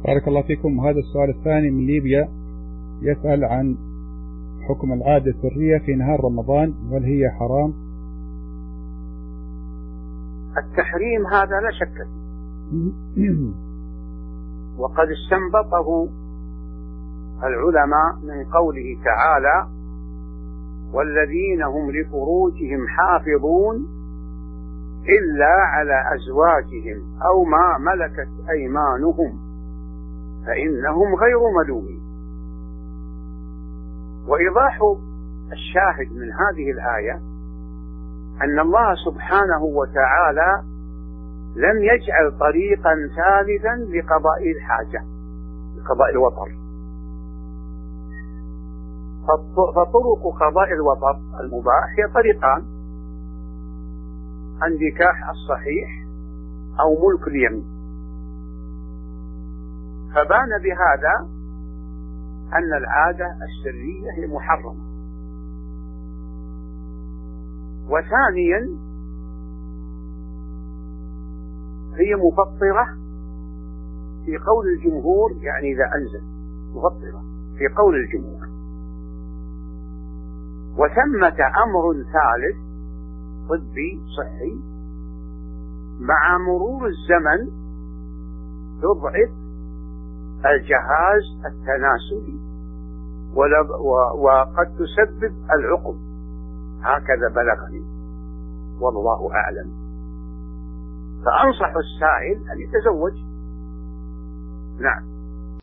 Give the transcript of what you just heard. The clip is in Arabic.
بارك الله فيكم. هذا السؤال الثاني من ليبيا، يسأل عن حكم العادة السرية في نهار رمضان، هل هي حرام؟ التحريم هذا لا شك فيه، وقد استنبطه العلماء من قوله تعالى: والذين هم لفروجهم حافظون إلا على أزواجهم أو ما ملكت أيمانهم فإنهم غير ملومين. وإيضاح الشاهد من هذه الآية أن الله سبحانه وتعالى لم يجعل طريقا ثالثا لقضاء الحاجة، لقضاء الوطر. فطرق قضاء الوطر المباح هي طريقان: النكاح الصحيح أو ملك اليمين. فبان بهذا أن العادة السرية هي محرمة. وثانيا هي مفطرة في قول الجمهور، يعني إذا أنزل مفطرة في قول الجمهور. وثمة أمر ثالث طبي صحي مع مرور الزمن يضعف الجهاز التناسلي وقد تسبب العقم، هكذا بلغني والله أعلم. فأنصح السائل أن يتزوج. نعم.